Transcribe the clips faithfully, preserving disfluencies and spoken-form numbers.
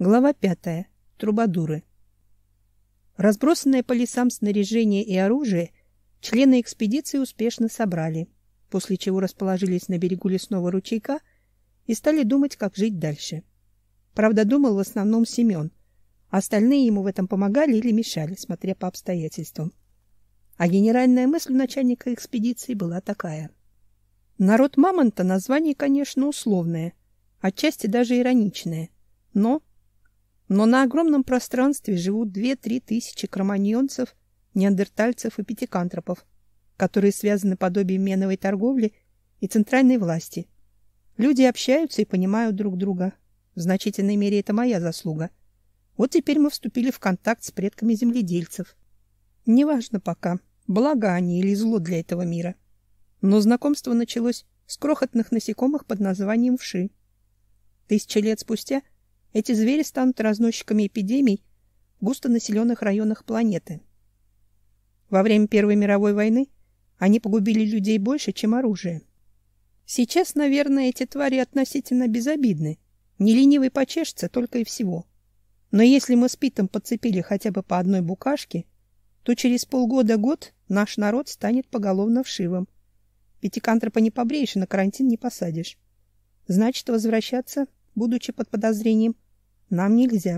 Глава пятая. Трубадуры. Разбросанное по лесам снаряжение и оружие члены экспедиции успешно собрали, после чего расположились на берегу лесного ручейка и стали думать, как жить дальше. Правда, думал в основном Семен, а остальные ему в этом помогали или мешали, смотря по обстоятельствам. А генеральная мысль у начальника экспедиции была такая. Народ Мамонта название, конечно, условное, отчасти даже ироничное, но... Но на огромном пространстве живут две-три тысячи кроманьонцев, неандертальцев и пятикантропов, которые связаны подобием меновой торговли и центральной власти. Люди общаются и понимают друг друга. В значительной мере это моя заслуга. Вот теперь мы вступили в контакт с предками земледельцев. Неважно пока, благо они или зло для этого мира. Но знакомство началось с крохотных насекомых под названием вши. Тысячи лет спустя эти звери станут разносчиками эпидемий в густонаселенных районах планеты. Во время Первой мировой войны они погубили людей больше, чем оружие. Сейчас, наверное, эти твари относительно безобидны. Не ленивый почешется, только и всего. Но если мы с Питом подцепили хотя бы по одной букашке, то через полгода-год наш народ станет поголовно вшивым. Пятикантропа не побреешь и на карантин не посадишь. Значит, возвращаться, будучи под подозрением, нам нельзя.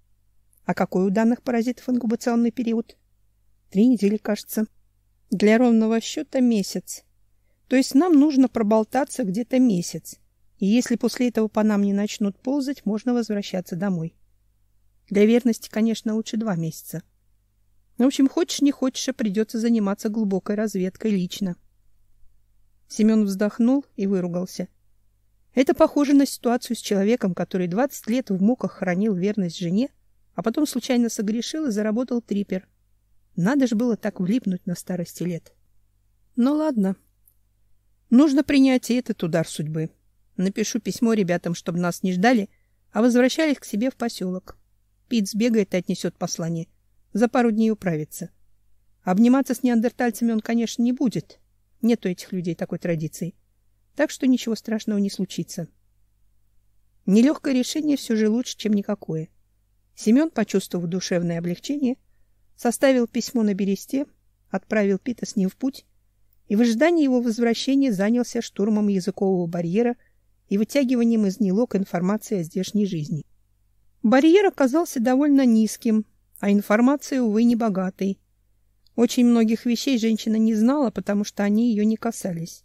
А какой у данных паразитов инкубационный период? Три недели, кажется. Для ровного счета месяц. То есть нам нужно проболтаться где-то месяц. И если после этого по нам не начнут ползать, можно возвращаться домой. Для верности, конечно, лучше два месяца. В общем, хочешь не хочешь, а придется заниматься глубокой разведкой лично. Семен вздохнул и выругался. Это похоже на ситуацию с человеком, который двадцать лет в муках хранил верность жене, а потом случайно согрешил и заработал трипер. Надо же было так влипнуть на старости лет. Ну ладно. Нужно принять и этот удар судьбы. Напишу письмо ребятам, чтобы нас не ждали, а возвращались к себе в поселок. Пит сбегает и отнесет послание. За пару дней управится. Обниматься с неандертальцами он, конечно, не будет. Нет у этих людей такой традиции. Так что ничего страшного не случится. Нелегкое решение все же лучше, чем никакое. Семен, почувствовав душевное облегчение, составил письмо на бересте, отправил Пита с ним в путь и в ожидании его возвращения занялся штурмом языкового барьера и вытягиванием из нелог информации о здешней жизни. Барьер оказался довольно низким, а информация, увы, небогатой. Очень многих вещей женщина не знала, потому что они ее не касались.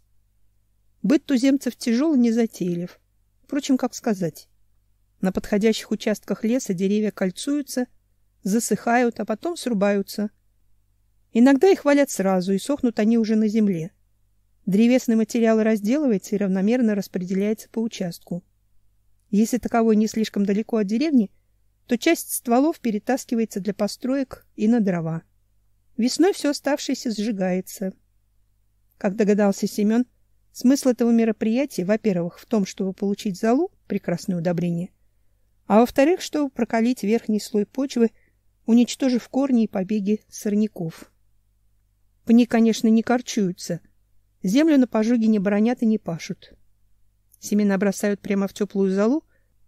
Быт туземцев тяжел и незатейлив. Впрочем, как сказать. На подходящих участках леса деревья кольцуются, засыхают, а потом срубаются. Иногда их валят сразу, и сохнут они уже на земле. Древесный материал разделывается и равномерно распределяется по участку. Если таковой не слишком далеко от деревни, то часть стволов перетаскивается для построек и на дрова. Весной все оставшееся сжигается. Как догадался Семен, смысл этого мероприятия, во-первых, в том, чтобы получить золу, прекрасное удобрение, а во-вторых, чтобы прокалить верхний слой почвы, уничтожив корни и побеги сорняков. Пни, конечно, не корчуются. Землю на пожоге не бронят и не пашут. Семена бросают прямо в теплую золу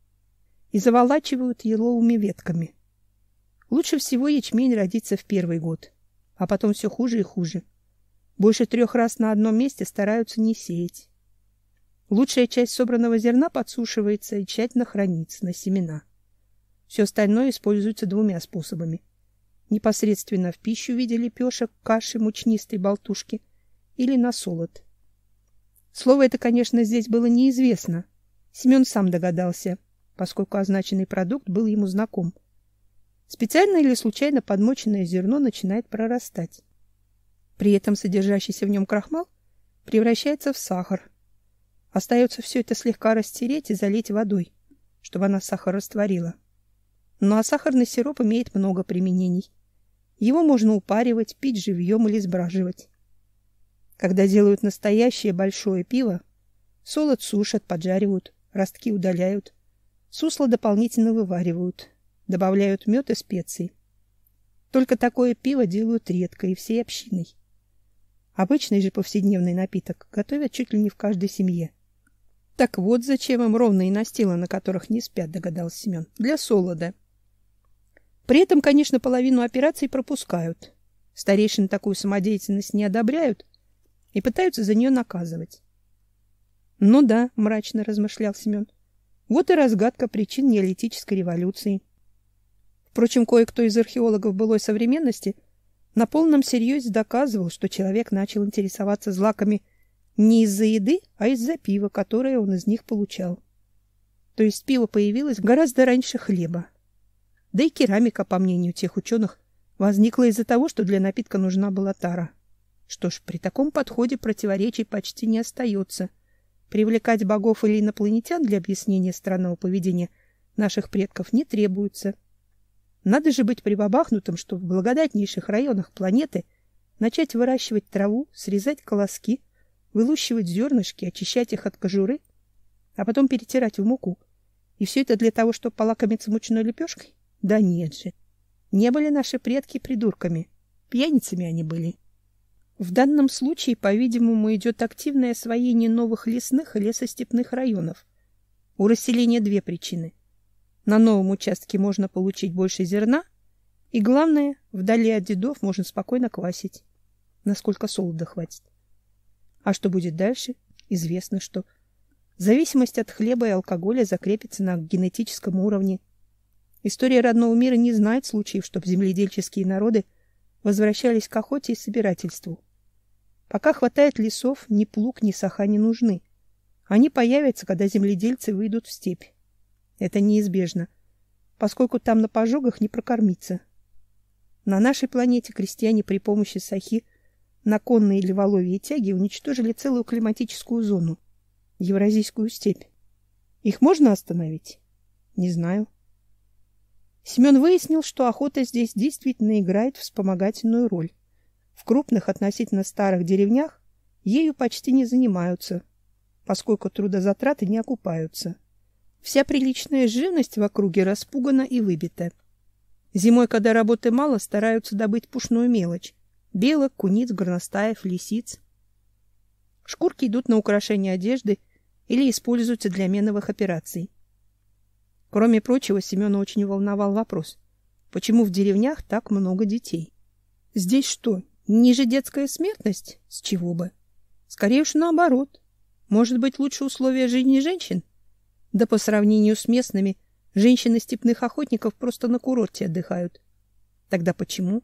и заволачивают еловыми ветками. Лучше всего ячмень родится в первый год, а потом все хуже и хуже. Больше трех раз на одном месте стараются не сеять. Лучшая часть собранного зерна подсушивается и тщательно хранится на семена. Все остальное используется двумя способами. Непосредственно в пищу в виде лепешек, каши, мучнистой болтушки или на солод. Слово это, конечно, здесь было неизвестно. Семен сам догадался, поскольку означенный продукт был ему знаком. Специально или случайно подмоченное зерно начинает прорастать. При этом содержащийся в нем крахмал превращается в сахар. Остается все это слегка растереть и залить водой, чтобы она сахар растворила. Ну а сахарный сироп имеет много применений. Его можно упаривать, пить живьем или сбраживать. Когда делают настоящее большое пиво, солод сушат, поджаривают, ростки удаляют, сусло дополнительно вываривают, добавляют мед и специи. Только такое пиво делают редко и всей общиной. Обычный же повседневный напиток готовят чуть ли не в каждой семье. Так вот зачем им ровные настилы, на которых не спят, догадался Семен. Для солода. При этом, конечно, половину операций пропускают. Старейшины такую самодеятельность не одобряют и пытаются за нее наказывать. Ну да, мрачно размышлял Семен. Вот и разгадка причин неолитической революции. Впрочем, кое-кто из археологов былой современности на полном серьезе доказывал, что человек начал интересоваться злаками не из-за еды, а из-за пива, которое он из них получал. То есть пиво появилось гораздо раньше хлеба. Да и керамика, по мнению тех ученых, возникла из-за того, что для напитка нужна была тара. Что ж, при таком подходе противоречий почти не остается. Привлекать богов или инопланетян для объяснения странного поведения наших предков не требуется. Надо же быть прибабахнутым, чтобы в благодатнейших районах планеты начать выращивать траву, срезать колоски, вылущивать зернышки, очищать их от кожуры, а потом перетирать в муку. И все это для того, чтобы полакомиться мучной лепешкой? Да нет же. Не были наши предки придурками. Пьяницами они были. В данном случае, по-видимому, идет активное освоение новых лесных и лесостепных районов. У расселения две причины. На новом участке можно получить больше зерна, и главное, вдали от дедов можно спокойно квасить, насколько солода хватит. А что будет дальше? Известно, что зависимость от хлеба и алкоголя закрепится на генетическом уровне. История родного мира не знает случаев, чтобы земледельческие народы возвращались к охоте и собирательству. Пока хватает лесов, ни плуг, ни саха не нужны. Они появятся, когда земледельцы выйдут в степь. Это неизбежно, поскольку там на пожогах не прокормиться. На нашей планете крестьяне при помощи сахи на конные или воловьи тяги уничтожили целую климатическую зону — Евразийскую степь. Их можно остановить? Не знаю. Семен выяснил, что охота здесь действительно играет вспомогательную роль. В крупных относительно старых деревнях ею почти не занимаются, поскольку трудозатраты не окупаются. Вся приличная живность в округе распугана и выбита. Зимой, когда работы мало, стараются добыть пушную мелочь — белок, куниц, горностаев, лисиц. Шкурки идут на украшение одежды или используются для меновых операций. Кроме прочего, Семена очень волновал вопрос: почему в деревнях так много детей? Здесь что, ниже детская смертность? С чего бы? Скорее уж наоборот. Может быть, лучше условия жизни женщин? Да по сравнению с местными, женщины степных охотников просто на курорте отдыхают. Тогда почему?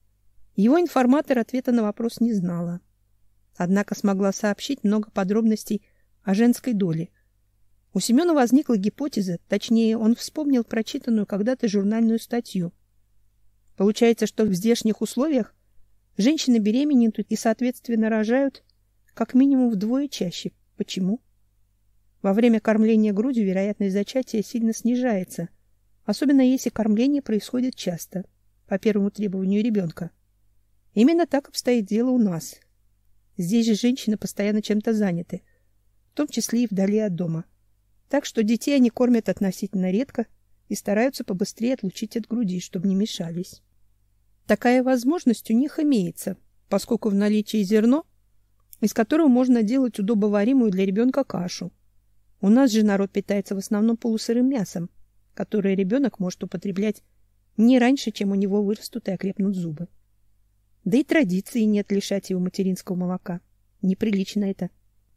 Его информатор ответа на вопрос не знала. Однако смогла сообщить много подробностей о женской доле. У Семена возникла гипотеза, точнее, он вспомнил прочитанную когда-то журнальную статью. Получается, что в здешних условиях женщины беременеют и, соответственно, рожают как минимум вдвое чаще. Почему? Во время кормления грудью вероятность зачатия сильно снижается, особенно если кормление происходит часто, по первому требованию ребенка. Именно так обстоит дело у нас. Здесь же женщины постоянно чем-то заняты, в том числе и вдали от дома. Так что детей они кормят относительно редко и стараются побыстрее отлучить от груди, чтобы не мешались. Такая возможность у них имеется, поскольку в наличии зерно, из которого можно делать удобоваримую для ребенка кашу. У нас же народ питается в основном полусырым мясом, которое ребенок может употреблять не раньше, чем у него вырастут и окрепнут зубы. Да и традиции нет лишать его материнского молока. Неприлично это.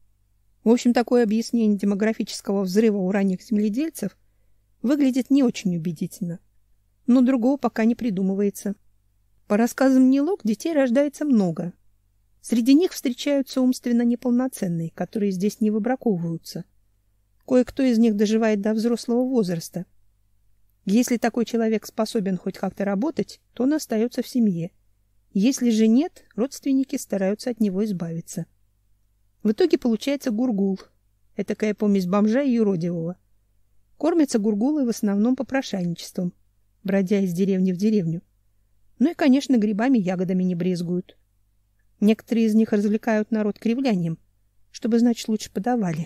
В общем, такое объяснение демографического взрыва у ранних земледельцев выглядит не очень убедительно. Но другого пока не придумывается. По рассказам Нилок, детей рождается много. Среди них встречаются умственно неполноценные, которые здесь не выбраковываются. Кое-кто из них доживает до взрослого возраста. Если такой человек способен хоть как-то работать, то он остается в семье. Если же нет, родственники стараются от него избавиться. В итоге получается гургул. Этакая помесь бомжа и юродивого. Кормятся гургулы в основном попрошайничеством, бродя из деревни в деревню. Ну и, конечно, грибами и ягодами не брезгуют. Некоторые из них развлекают народ кривлянием, чтобы, значит, лучше подавали.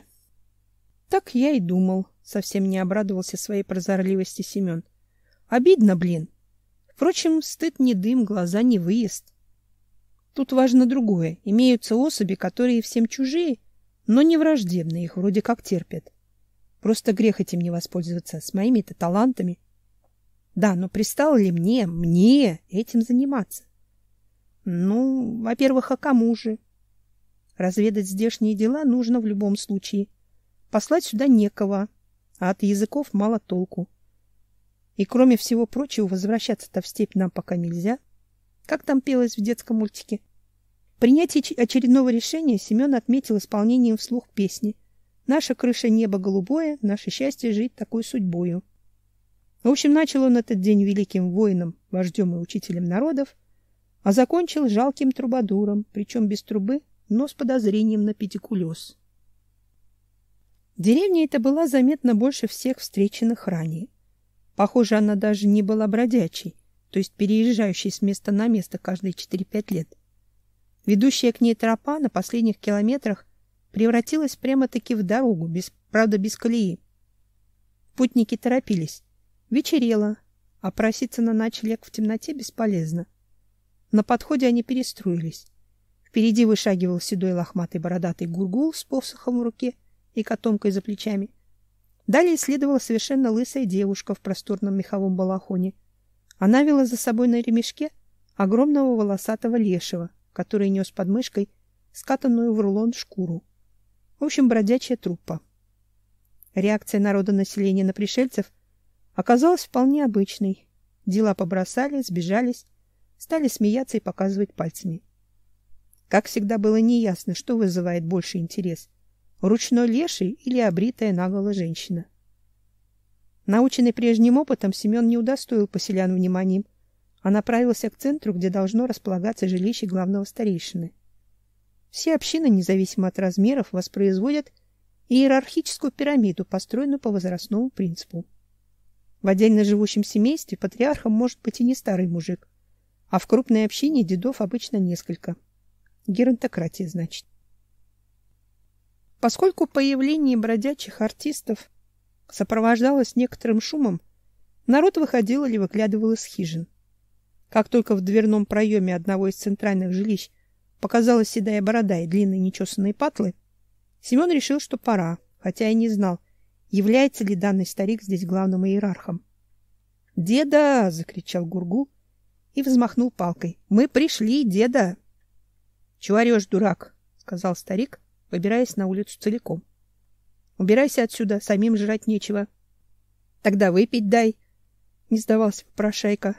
Так я и думал, совсем не обрадовался своей прозорливости Семен. Обидно, блин. Впрочем, стыд не дым, глаза не выезд. Тут важно другое. Имеются особи, которые всем чужие, но не враждебны, их вроде как терпят. Просто грех этим не воспользоваться, с моими-то талантами. Да, но пристало ли мне, мне этим заниматься? Ну, во-первых, а кому же? Разведать здешние дела нужно в любом случае. Послать сюда некого, а от языков мало толку. И кроме всего прочего, возвращаться-то в степь нам пока нельзя. Как там пелось в детском мультике? Принятие очередного решения Семен отметил исполнением вслух песни «Наша крыша небо голубое, наше счастье жить такой судьбою». В общем, начал он этот день великим воином, вождем и учителем народов, а закончил жалким трубадуром, причем без трубы, но с подозрением на педикулез. Деревня эта была заметно больше всех встреченных ранее. Похоже, она даже не была бродячей, то есть переезжающей с места на место каждые четыре-пять лет. Ведущая к ней тропа на последних километрах превратилась прямо-таки в дорогу, без, правда, без колеи. Путники торопились. Вечерело, а проситься на ночлег в темноте бесполезно. На подходе они перестроились. Впереди вышагивал седой лохматый бородатый гургул с посохом в руке и котомкой за плечами. Далее следовала совершенно лысая девушка в просторном меховом балахоне. Она вела за собой на ремешке огромного волосатого лешего, который нес под мышкой скатанную в рулон шкуру. В общем, бродячая труппа. Реакция народонаселения на пришельцев оказалась вполне обычной. Дела побросали, сбежались, стали смеяться и показывать пальцами. Как всегда, было неясно, что вызывает больше интерес: ручной леший или обритая наголо женщина. Наученный прежним опытом, Семен не удостоил поселян вниманием, а направился к центру, где должно располагаться жилище главного старейшины. Все общины, независимо от размеров, воспроизводят иерархическую пирамиду, построенную по возрастному принципу. В отдельно живущем семействе патриархом может быть и не старый мужик, а в крупной общине дедов обычно несколько. Геронтократия, значит. Поскольку появление бродячих артистов сопровождалось некоторым шумом, народ выходил или выглядывал из хижин. Как только в дверном проеме одного из центральных жилищ показалась седая борода и длинные нечесанные патлы, Семен решил, что пора, хотя и не знал, является ли данный старик здесь главным иерархом. «Деда!» — закричал Гургул и взмахнул палкой. «Мы пришли, деда!» «Чего орешь, дурак?» — сказал старик, выбираясь на улицу целиком. «Убирайся отсюда, самим жрать нечего». «Тогда выпить дай», — не сдавался попрошайка.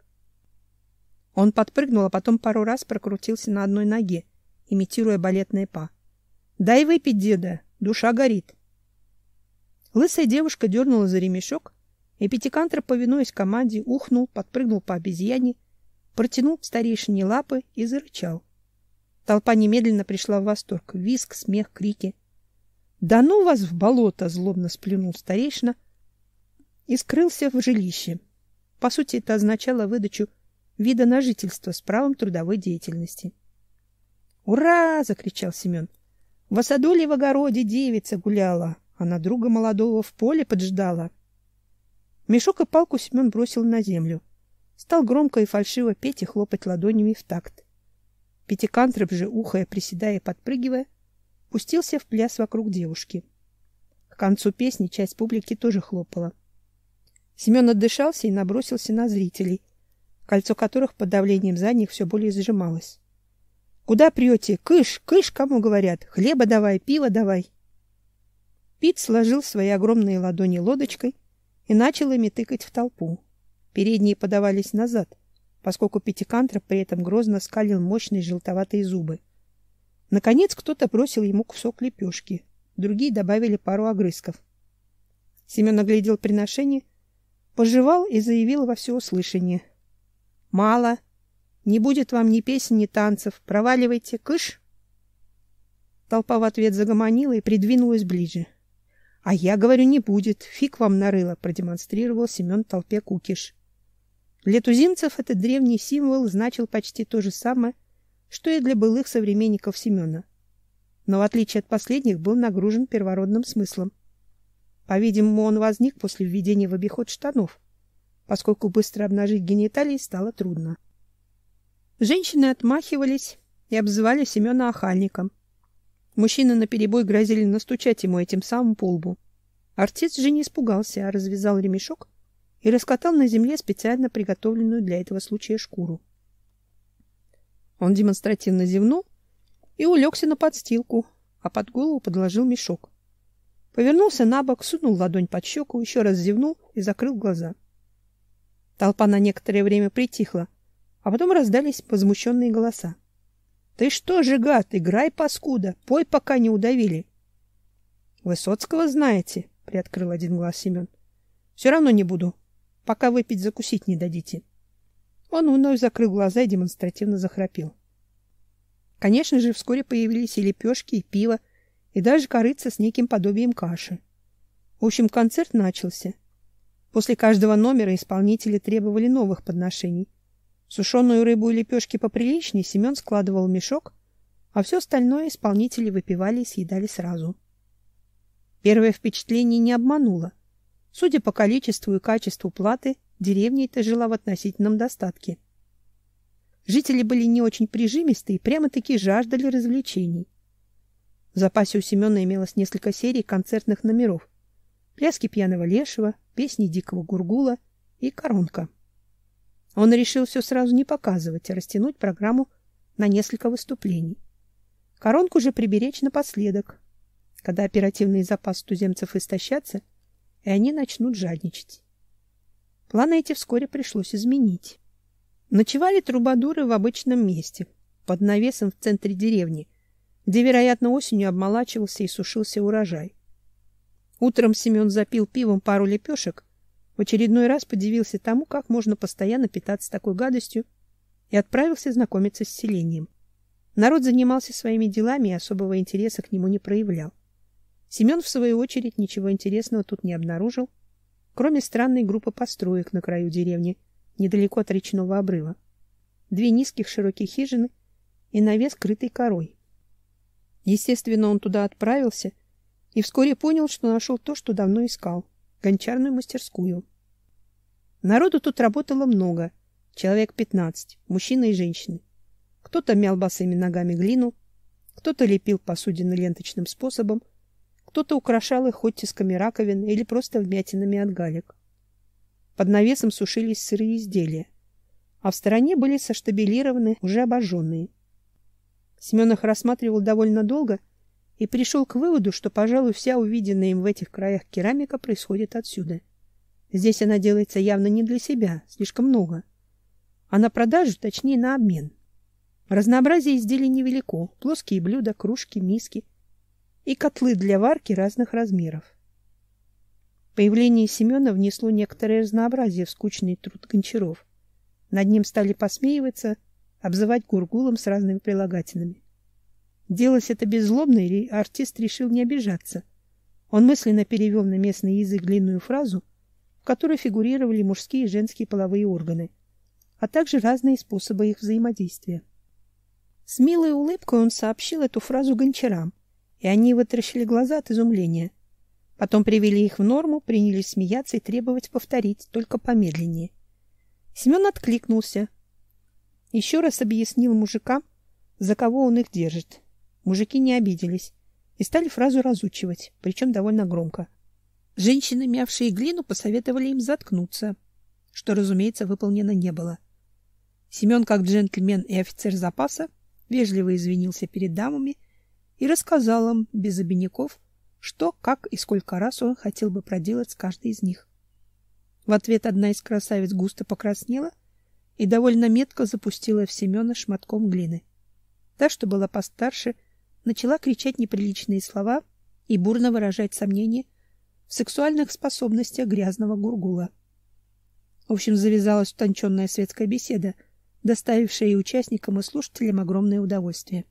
Он подпрыгнул, а потом пару раз прокрутился на одной ноге, имитируя балетное па. «Дай выпить, деда, душа горит». Лысая девушка дернула за ремешок, и Пятикантроп, повинуясь команде, ухнул, подпрыгнул по обезьяне, протянул к старейшине лапы и зарычал. Толпа немедленно пришла в восторг. Визг, смех, крики. «Да ну вас в болото!» — злобно сплюнул старейшина и скрылся в жилище. По сути, это означало выдачу вида на жительство с правом трудовой деятельности. «Ура!» — закричал Семен. «В осаду ли в огороде девица гуляла, а на друга молодого в поле поджидала». Мешок и палку Семен бросил на землю. Стал громко и фальшиво петь и хлопать ладонями в такт. Пятикантроп же, ухая, приседая и подпрыгивая, пустился в пляс вокруг девушки. К концу песни часть публики тоже хлопала. Семен отдышался и набросился на зрителей, кольцо которых под давлением задних все более сжималось. «Куда прете? Кыш, кыш, кому говорят? Хлеба давай, пива давай!» Пит сложил свои огромные ладони лодочкой и начал ими тыкать в толпу. Передние подавались назад, поскольку Пятикантроп при этом грозно скалил мощные желтоватые зубы. Наконец кто-то бросил ему кусок лепешки, другие добавили пару огрызков. Семен оглядел приношение, пожевал и заявил во всеуслышание: «Мало! Не будет вам ни песен, ни танцев! Проваливайте! Кыш!» Толпа в ответ загомонила и придвинулась ближе. «А я говорю, не будет! Фиг вам нарыло!» — продемонстрировал Семен толпе кукиш. Для туземцев этот древний символ значил почти то же самое, что и для былых современников Семена. Но в отличие от последних был нагружен первородным смыслом. По-видимому, он возник после введения в обиход штанов, поскольку быстро обнажить гениталии стало трудно. Женщины отмахивались и обзывали Семена охальником. Мужчины наперебой грозили настучать ему этим самым по лбу. Артист же не испугался, а развязал ремешок и раскатал на земле специально приготовленную для этого случая шкуру. Он демонстративно зевнул и улегся на подстилку, а под голову подложил мешок. Повернулся на бок, сунул ладонь под щеку, еще раз зевнул и закрыл глаза. Толпа на некоторое время притихла, а потом раздались возмущенные голоса. — Ты что же, гад, играй, паскуда, пой, пока не удавили. — Высоцкого знаете? — приоткрыл один глаз Семен. — Все равно не буду, пока выпить закусить не дадите. Он вновь закрыл глаза и демонстративно захрапел. Конечно же, вскоре появились и лепешки, и пиво, и даже корыца с неким подобием каши. В общем, концерт начался. После каждого номера исполнители требовали новых подношений. Сушеную рыбу и лепешки поприличнее Семен складывал в мешок, а все остальное исполнители выпивали и съедали сразу. Первое впечатление не обмануло. Судя по количеству и качеству платы, деревня эта жила в относительном достатке. Жители были не очень прижимистые и прямо-таки жаждали развлечений. В запасе у Семена имелось несколько серий концертных номеров: пляски пьяного лешего, песни дикого гургула и коронка. Он решил все сразу не показывать, а растянуть программу на несколько выступлений. Коронку же приберечь напоследок, когда оперативный запас туземцев истощатся, и они начнут жадничать. Планы эти вскоре пришлось изменить. Ночевали трубадуры в обычном месте, под навесом в центре деревни, где, вероятно, осенью обмолачивался и сушился урожай. Утром Семен запил пивом пару лепешек, в очередной раз подивился тому, как можно постоянно питаться такой гадостью, и отправился знакомиться с селением. Народ занимался своими делами и особого интереса к нему не проявлял. Семен, в свою очередь, ничего интересного тут не обнаружил, кроме странной группы построек на краю деревни, недалеко от речного обрыва. Две низких широких хижины и навес, крытый корой. Естественно, он туда отправился и вскоре понял, что нашел то, что давно искал — гончарную мастерскую. Народу тут работало много, человек пятнадцать, мужчины и женщины. Кто-то мял босыми ногами глину, кто-то лепил посудины ленточным способом, кто-то украшал их оттисками раковин или просто вмятинами от галек. Под навесом сушились сырые изделия, а в стороне были соштабелированы уже обожженные. Семен их рассматривал довольно долго и пришел к выводу, что, пожалуй, вся увиденная им в этих краях керамика происходит отсюда. Здесь она делается явно не для себя, слишком много, а на продажу, точнее, на обмен. Разнообразие изделий невелико: плоские блюда, кружки, миски и котлы для варки разных размеров. Появление Семена внесло некоторое разнообразие в скучный труд гончаров. Над ним стали посмеиваться, обзывать гургулом с разными прилагательными. Делалось это беззлобно, или артист решил не обижаться. Он мысленно перевел на местный язык длинную фразу, в которой фигурировали мужские и женские половые органы, а также разные способы их взаимодействия. С милой улыбкой он сообщил эту фразу гончарам, и они вытаращили глаза от изумления. Потом привели их в норму, принялись смеяться и требовать повторить, только помедленнее. Семен откликнулся. Еще раз объяснил мужикам, за кого он их держит. Мужики не обиделись и стали фразу разучивать, причем довольно громко. Женщины, мявшие глину, посоветовали им заткнуться, что, разумеется, выполнено не было. Семен, как джентльмен и офицер запаса, вежливо извинился перед дамами и рассказал им без обиняков, что, как и сколько раз он хотел бы проделать с каждой из них. В ответ одна из красавиц густо покраснела и довольно метко запустила в Семена шматком глины. Та, что была постарше, начала кричать неприличные слова и бурно выражать сомнения в сексуальных способностях грязного гургула. В общем, завязалась утонченная светская беседа, доставившая и участникам, и слушателям огромное удовольствие.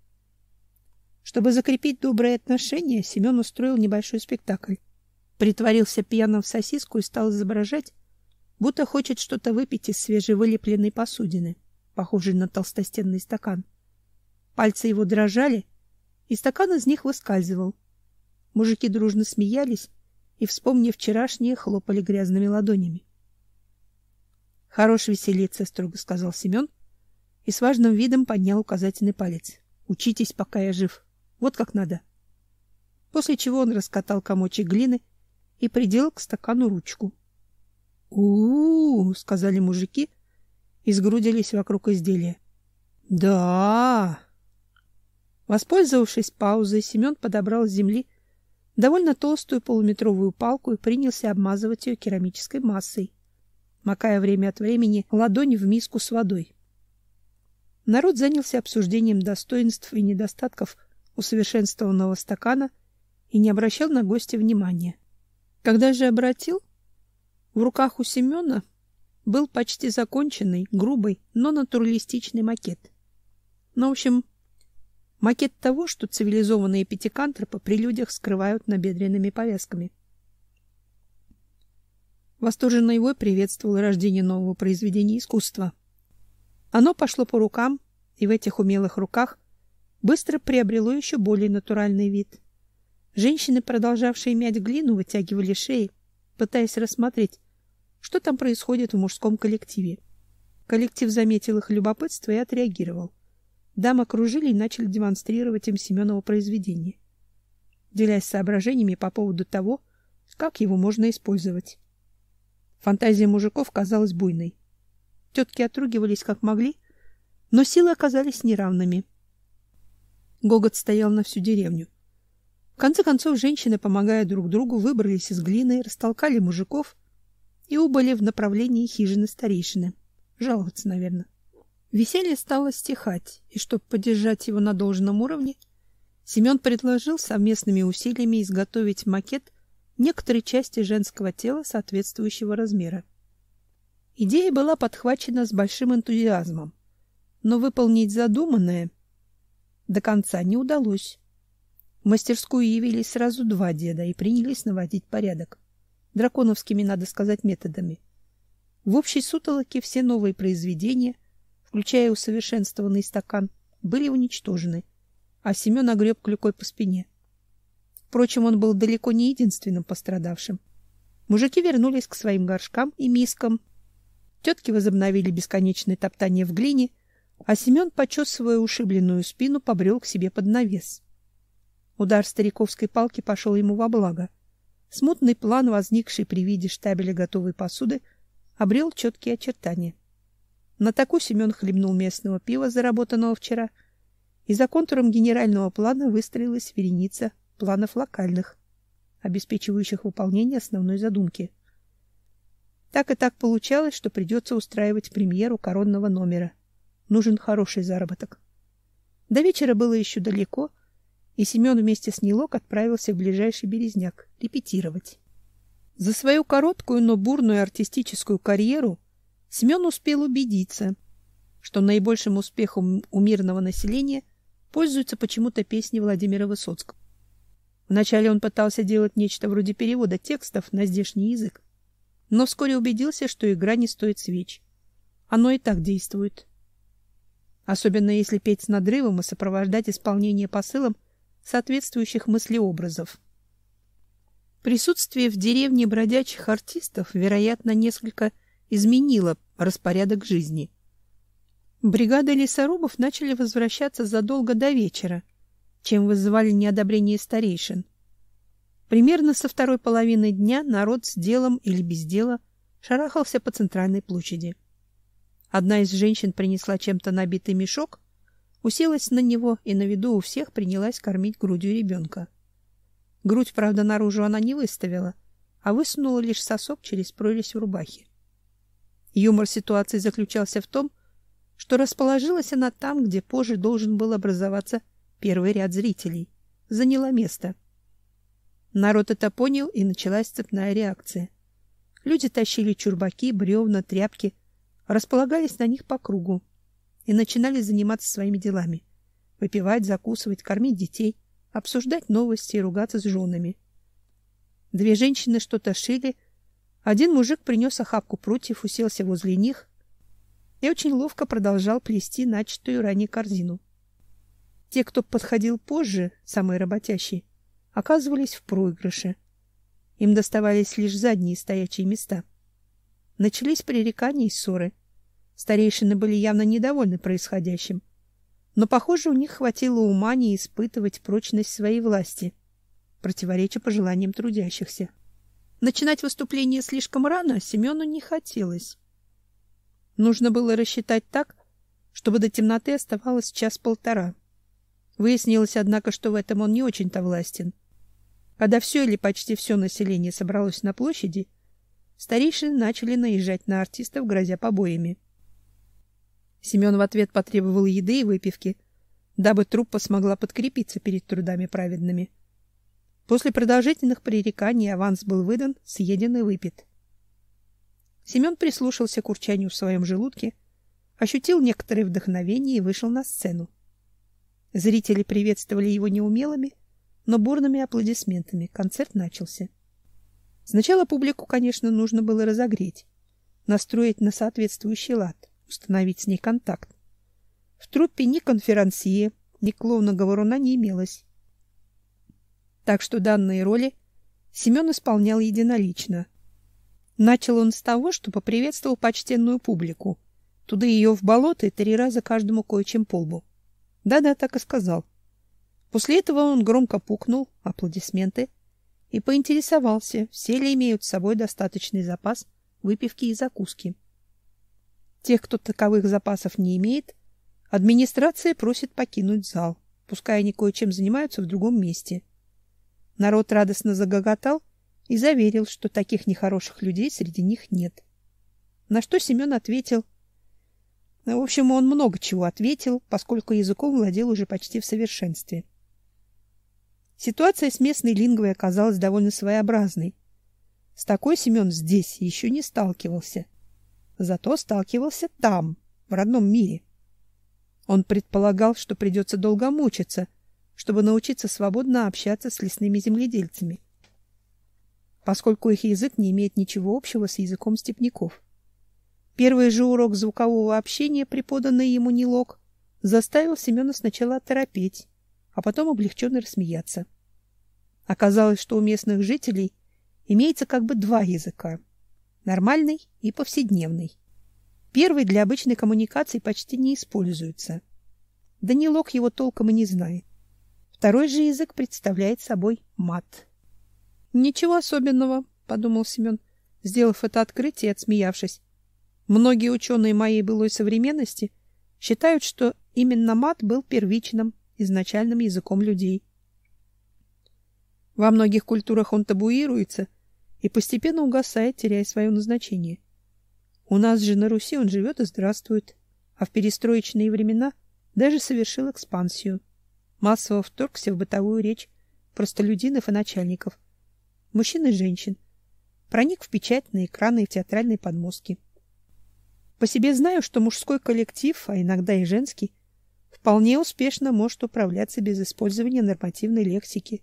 Чтобы закрепить добрые отношения, Семен устроил небольшой спектакль. Притворился пьяным в сосиску и стал изображать, будто хочет что-то выпить из свежевылепленной посудины, похожей на толстостенный стакан. Пальцы его дрожали, и стакан из них выскальзывал. Мужики дружно смеялись и, вспомнив вчерашнее, хлопали грязными ладонями. — Хорош веселиться, — строго сказал Семен и с важным видом поднял указательный палец. — Учитесь, пока я жив. Вот как надо. после чего он раскатал комочек глины и приделал к стакану ручку. «У-у-у!» — сказали мужики и сгрудились вокруг изделия. «Да!» Воспользовавшись паузой, Семен подобрал с земли довольно толстую полуметровую палку и принялся обмазывать ее керамической массой, макая время от времени ладонь в миску с водой. Народ занялся обсуждением достоинств и недостатков усовершенствованного стакана и не обращал на гостя внимания. Когда же обратил, в руках у Семена был почти законченный, грубый, но натуралистичный макет. Ну, в общем, макет того, что цивилизованные пятикантропы при людях скрывают набедренными повязками. Восторженный вой приветствовал рождение нового произведения искусства. Оно пошло по рукам, и в этих умелых руках быстро приобрело еще более натуральный вид. Женщины, продолжавшие мять глину, вытягивали шеи, пытаясь рассмотреть, что там происходит в мужском коллективе. Коллектив заметил их любопытство и отреагировал. Дам окружили и начали демонстрировать им Семеново произведение, делясь соображениями по поводу того, как его можно использовать. Фантазия мужиков казалась буйной. Тетки отругивались как могли, но силы оказались неравными. Гогот стоял на всю деревню. В конце концов, женщины, помогая друг другу, выбрались из глины, растолкали мужиков и убыли в направлении хижины старейшины. Жаловаться, наверное. Веселье стало стихать, и чтобы поддержать его на должном уровне, Семен предложил совместными усилиями изготовить макет некоторой части женского тела соответствующего размера. Идея была подхвачена с большим энтузиазмом, но выполнить задуманное до конца не удалось. В мастерскую явились сразу два деда и принялись наводить порядок. Драконовскими, надо сказать, методами. В общей сутолоке все новые произведения, включая усовершенствованный стакан, были уничтожены, а Семен огреб клюкой по спине. Впрочем, он был далеко не единственным пострадавшим. Мужики вернулись к своим горшкам и мискам. Тетки возобновили бесконечное топтание в глине, а Семен, почесывая ушибленную спину, побрел к себе под навес. Удар стариковской палки пошел ему во благо. Смутный план, возникший при виде штабеля готовой посуды, обрел четкие очертания. На таку Семен хлебнул местного пива, заработанного вчера, и за контуром генерального плана выстроилась вереница планов локальных, обеспечивающих выполнение основной задумки. Так и так получалось, что придется устраивать премьеру коронного номера. Нужен хороший заработок. До вечера было еще далеко, и Семен вместе с Нилок отправился в ближайший Березняк репетировать. За свою короткую, но бурную артистическую карьеру Семен успел убедиться, что наибольшим успехом у мирного населения пользуются почему-то песни Владимира Высоцкого. Вначале он пытался делать нечто вроде перевода текстов на здешний язык, но вскоре убедился, что игра не стоит свеч. Оно и так действует. Особенно если петь с надрывом и сопровождать исполнение посылом соответствующих мыслеобразов. Присутствие в деревне бродячих артистов, вероятно, несколько изменило распорядок жизни. Бригады лесорубов начали возвращаться задолго до вечера, чем вызывали неодобрение старейшин. Примерно со второй половины дня народ с делом или без дела шарахался по центральной площади. Одна из женщин принесла чем-то набитый мешок, уселась на него и на виду у всех принялась кормить грудью ребенка. Грудь, правда, наружу она не выставила, а высунула лишь сосок через прорезь в рубахе. Юмор ситуации заключался в том, что расположилась она там, где позже должен был образоваться первый ряд зрителей. Заняла место. Народ это понял, и началась цепная реакция. Люди тащили чурбаки, бревна, тряпки, располагались на них по кругу и начинали заниматься своими делами: выпивать, закусывать, кормить детей, обсуждать новости и ругаться с женами. Две женщины что-то шили, один мужик принес охапку прутьев, уселся возле них и очень ловко продолжал плести начатую ранее корзину. Те, кто подходил позже, самые работящие, оказывались в проигрыше. Им доставались лишь задние стоячие места. Начались пререкания и ссоры. Старейшины были явно недовольны происходящим, но, похоже, у них хватило ума не испытывать прочность своей власти. противореча пожеланиям трудящихся. Начинать выступление слишком рано Семену не хотелось. Нужно было рассчитать так, чтобы до темноты оставалось час-полтора. Выяснилось, однако, что в этом он не очень-то властен. Когда все или почти все население собралось на площади, старейшины начали наезжать на артистов, грозя побоями. Семен в ответ потребовал еды и выпивки, дабы труппа смогла подкрепиться перед трудами праведными. После продолжительных пререканий аванс был выдан, съеден и выпит. Семен прислушался к урчанию в своем желудке, ощутил некоторое вдохновение и вышел на сцену. Зрители приветствовали его неумелыми, но бурными аплодисментами. Концерт начался. Сначала публику, конечно, нужно было разогреть, настроить на соответствующий лад, установить с ней контакт. В труппе ни конферансье, ни клоуна-говоруна не имелось. Так что данные роли Семен исполнял единолично. Начал он с того, что поприветствовал почтенную публику, туда ее в болото и три раза каждому кое-чем по лбу. Да-да, так и сказал. После этого он громко пукнул, аплодисменты, и поинтересовался, все ли имеют с собой достаточный запас выпивки и закуски. Тех, кто таковых запасов не имеет, администрация просит покинуть зал, пускай они кое-чем занимаются в другом месте. Народ радостно загоготал и заверил, что таких нехороших людей среди них нет. На что Семен ответил... В общем, он много чего ответил, поскольку языком владел уже почти в совершенстве. Ситуация с местной лингвой оказалась довольно своеобразной. С такой Семен здесь еще не сталкивался. Зато сталкивался там, в родном мире. Он предполагал, что придется долго мучиться, чтобы научиться свободно общаться с лесными земледельцами, поскольку их язык не имеет ничего общего с языком степняков. Первый же урок звукового общения, преподанный ему Нилок, заставил Семена сначала оторопеть, а потом облегченно рассмеяться. Оказалось, что у местных жителей имеется как бы два языка — нормальный и повседневный. Первый для обычной коммуникации почти не используется. Да Нилок его толком и не знает. Второй же язык представляет собой мат. «Ничего особенного», — подумал Семен, сделав это открытие и отсмеявшись. «Многие ученые моей былой современности считают, что именно мат был первичным, изначальным языком людей. Во многих культурах он табуируется и постепенно угасает, теряя свое назначение. У нас же на Руси он живет и здравствует, а в перестроечные времена даже совершил экспансию. Массово вторгся в бытовую речь простолюдинов и начальников, мужчин и женщин, проник в печать, на экраны и в театральные подмостки. По себе знаю, что мужской коллектив, а иногда и женский, вполне успешно может управляться без использования нормативной лексики.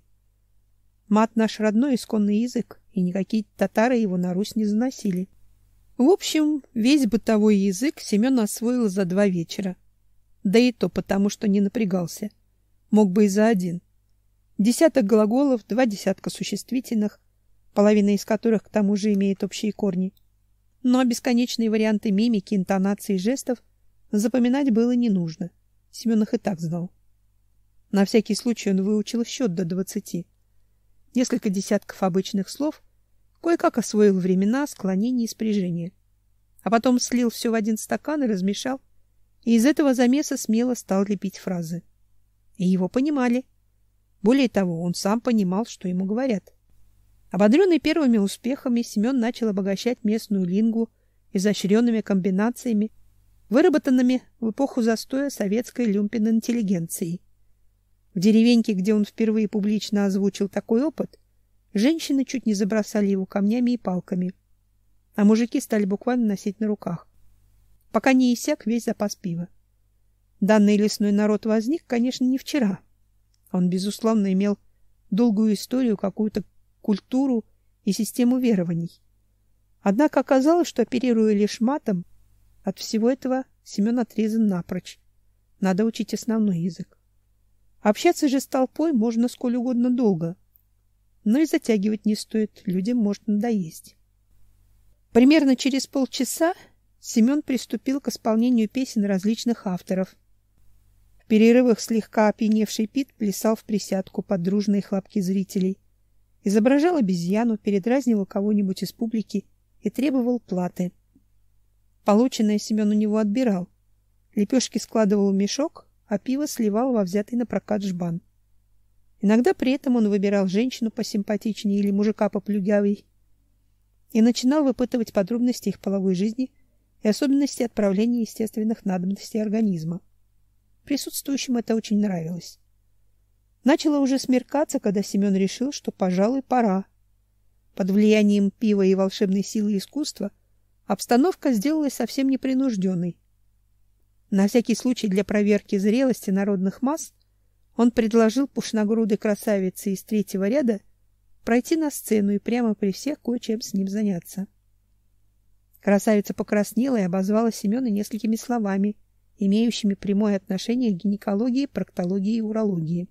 Мат наш родной исконный язык, и никакие татары его на Русь не заносили. В общем, весь бытовой язык Семен освоил за два вечера. Да и то потому, что не напрягался. Мог бы и за один. Десяток глаголов, два десятка существительных, половина из которых к тому же имеет общие корни. Но бесконечные варианты мимики, интонаций и жестов запоминать было не нужно. Семен их и так знал. На всякий случай он выучил счет до двадцати. Несколько десятков обычных слов, кое-как освоил времена, склонения и спряжения. А потом слил все в один стакан и размешал, и из этого замеса смело стал лепить фразы. И его понимали. Более того, он сам понимал, что ему говорят. Ободренный первыми успехами, Семен начал обогащать местную лингву изощренными комбинациями, выработанными в эпоху застоя советской люмпен-интеллигенции. В деревеньке, где он впервые публично озвучил такой опыт, женщины чуть не забросали его камнями и палками, а мужики стали буквально носить на руках, пока не иссяк весь запас пива. Данный лесной народ возник, конечно, не вчера. Он, безусловно, имел долгую историю, какую-то культуру и систему верований. Однако оказалось, что, оперируя лишь матом, от всего этого Семен отрезан напрочь. Надо учить основной язык. Общаться же с толпой можно сколь угодно долго, но и затягивать не стоит, людям может надоесть. Примерно через полчаса Семен приступил к исполнению песен различных авторов. В перерывах слегка опьяневший Пит плясал в присядку под дружные хлопки зрителей, изображал обезьяну, передразнивал кого-нибудь из публики и требовал платы. Полученное Семен у него отбирал. Лепешки складывал в мешок, а пиво сливал во взятый на прокат жбан. Иногда при этом он выбирал женщину посимпатичнее или мужика поплюгавей и начинал выпытывать подробности их половой жизни и особенности отправления естественных надобностей организма. Присутствующим это очень нравилось. Начало уже смеркаться, когда Семен решил, что, пожалуй, пора. Под влиянием пива и волшебной силы искусства обстановка сделалась совсем непринужденной. На всякий случай для проверки зрелости народных масс он предложил пушногрудой красавице из третьего ряда пройти на сцену и прямо при всех кое-чем с ним заняться. Красавица покраснела и обозвала Семена несколькими словами, имеющими прямое отношение к гинекологии, проктологии и урологии.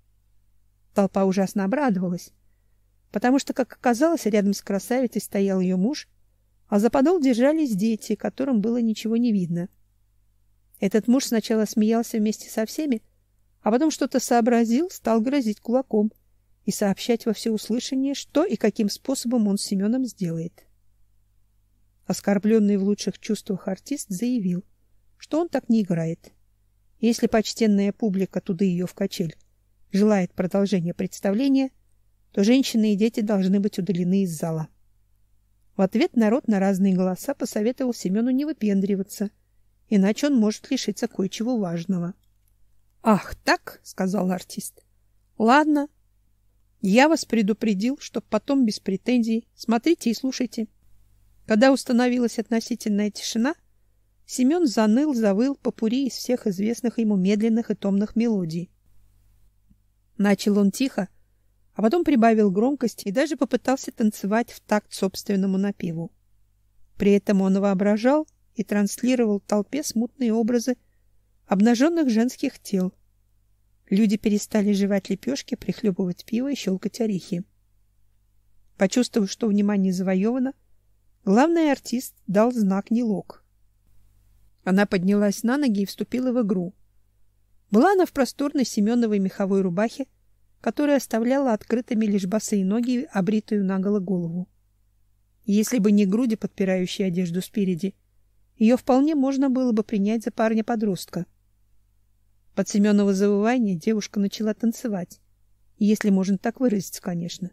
Толпа ужасно обрадовалась, потому что, как оказалось, рядом с красавицей стоял ее муж, а за подол держались дети, которым было ничего не видно. Этот муж сначала смеялся вместе со всеми, а потом что-то сообразил, стал грозить кулаком и сообщать во всеуслышание, что и каким способом он с Семеном сделает. Оскорбленный в лучших чувствах артист заявил, что он так не играет. Если почтенная публика, туды ее в качель, желает продолжения представления, то женщины и дети должны быть удалены из зала. В ответ народ на разные голоса посоветовал Семену не выпендриваться, иначе он может лишиться кое-чего важного. «Ах, так!» — сказал артист. «Ладно, я вас предупредил, чтоб потом без претензий. Смотрите и слушайте». Когда установилась относительная тишина, Семен заныл, завыл попурри из всех известных ему медленных и томных мелодий. Начал он тихо, а потом прибавил громкость и даже попытался танцевать в такт собственному напеву. При этом он воображал и транслировал толпе смутные образы обнаженных женских тел. Люди перестали жевать лепешки, прихлебывать пиво и щелкать орехи. Почувствовав, что внимание завоевано, главный артист дал знак Нелок. Она поднялась на ноги и вступила в игру. Была она в просторной Семеновой меховой рубахе, которая оставляла открытыми лишь босые ноги, обритую наголо голову. Если бы не груди, подпирающие одежду спереди, ее вполне можно было бы принять за парня-подростка. Под Семеново завывание девушка начала танцевать, если можно так выразиться, конечно.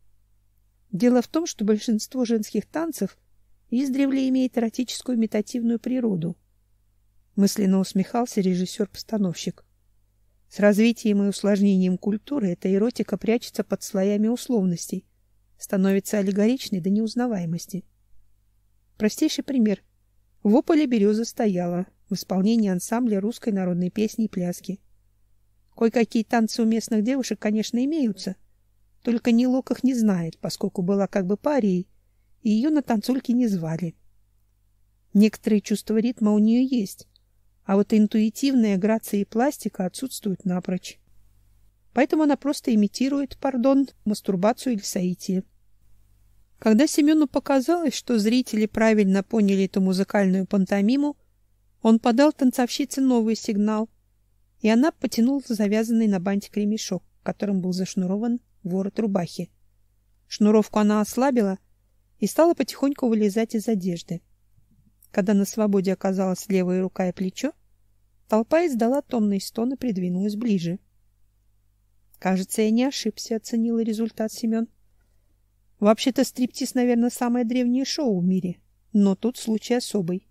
Дело в том, что большинство женских танцев издревле имеет эротическую имитативную природу. Мысленно усмехался режиссер-постановщик. С развитием и усложнением культуры эта эротика прячется под слоями условностей, становится аллегоричной до неузнаваемости. Простейший пример. В Ополе береза стояла в исполнении ансамбля русской народной песни и пляски. Кое-какие танцы у местных девушек, конечно, имеются, только Нелок их не знает, поскольку была как бы парией, и ее на танцульки не звали. Некоторые чувства ритма у нее есть, а вот интуитивная грация и пластика отсутствуют напрочь. Поэтому она просто имитирует, пардон, мастурбацию или соитие. Когда Семену показалось, что зрители правильно поняли эту музыкальную пантомиму, он подал танцовщице новый сигнал, и она потянула завязанный на бантик ремешок, которым был зашнурован ворот рубахи. Шнуровку она ослабила и стала потихоньку вылезать из одежды. Когда на свободе оказалась левая рука и плечо, толпа издала томный стон и придвинулась ближе. Кажется, я не ошибся, оценила результат Семен. Вообще-то стриптиз, наверное, самое древнее шоу в мире, но тут случай особый.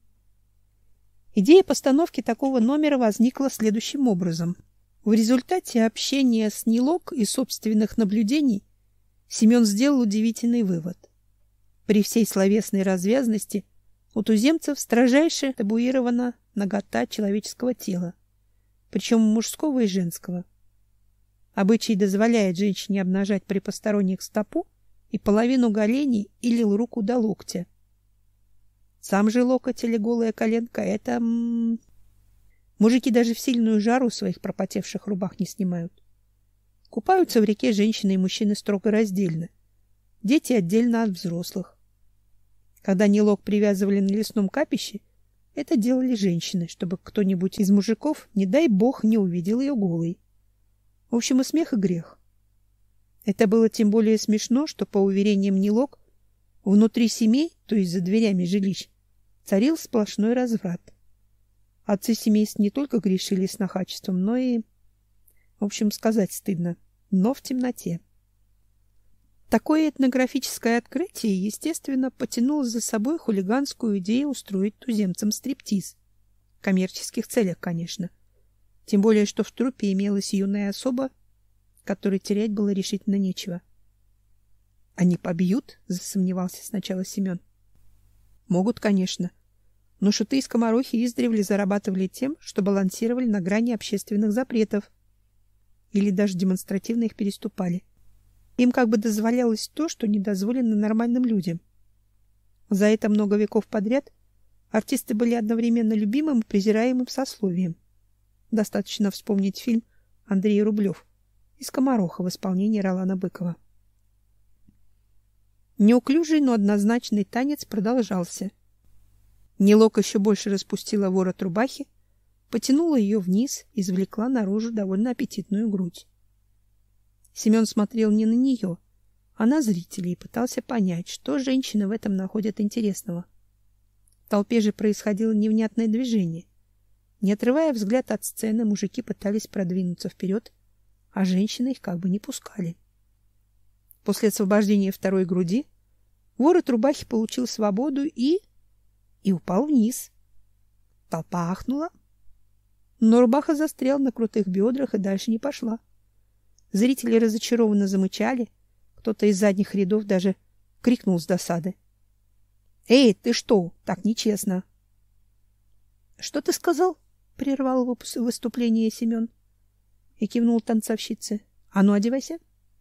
Идея постановки такого номера возникла следующим образом. В результате общения с Нелок и собственных наблюдений Семен сделал удивительный вывод. При всей словесной развязности у туземцев строжайше табуирована нагота человеческого тела, причем мужского и женского. Обычай дозволяет женщине обнажать при посторонних стопу и половину голеней или руку до локтя. Сам же локоть или голая коленка — это... М -м... Мужики даже в сильную жару своих пропотевших рубах не снимают. Купаются в реке женщины и мужчины строго раздельно. Дети отдельно от взрослых. Когда Нелок привязывали на лесном капище, это делали женщины, чтобы кто-нибудь из мужиков, не дай бог, не увидел ее голой. В общем, и смех, и грех. Это было тем более смешно, что, по уверениям Нилок, внутри семей, то есть за дверями жилищ, царил сплошной разврат. Отцы семейств не только грешили снохачеством, но и, в общем, сказать стыдно, но в темноте. Такое этнографическое открытие, естественно, потянуло за собой хулиганскую идею устроить туземцам стриптиз. В коммерческих целях, конечно. Тем более, что в труппе имелась юная особа, которой терять было решительно нечего. — Они побьют? — засомневался сначала Семен. — Могут, конечно. Но шуты и скоморохи издревле зарабатывали тем, что балансировали на грани общественных запретов или даже демонстративно их переступали. Им как бы дозволялось то, что не дозволено нормальным людям. За это много веков подряд артисты были одновременно любимым и презираемым сословием. Достаточно вспомнить фильм Андрей Рублев и «Скомороха» в исполнении Ролана Быкова. Неуклюжий, но однозначный танец продолжался. Нилок еще больше распустила ворот рубахи, потянула ее вниз, извлекла наружу довольно аппетитную грудь. Семен смотрел не на нее, а на зрителей и пытался понять, что женщины в этом находят интересного. В толпе же происходило невнятное движение. Не отрывая взгляд от сцены, мужики пытались продвинуться вперед, а женщины их как бы не пускали. После освобождения второй груди ворот рубахи получил свободу и... и упал вниз. Толпа ахнула, но рубаха застряла на крутых бедрах и дальше не пошла. Зрители разочарованно замычали, кто-то из задних рядов даже крикнул с досады: «Эй, ты что? Так нечестно!» «Что ты сказал?» — прервал его выступление Семен и кивнул танцовщице. «А ну, одевайся!»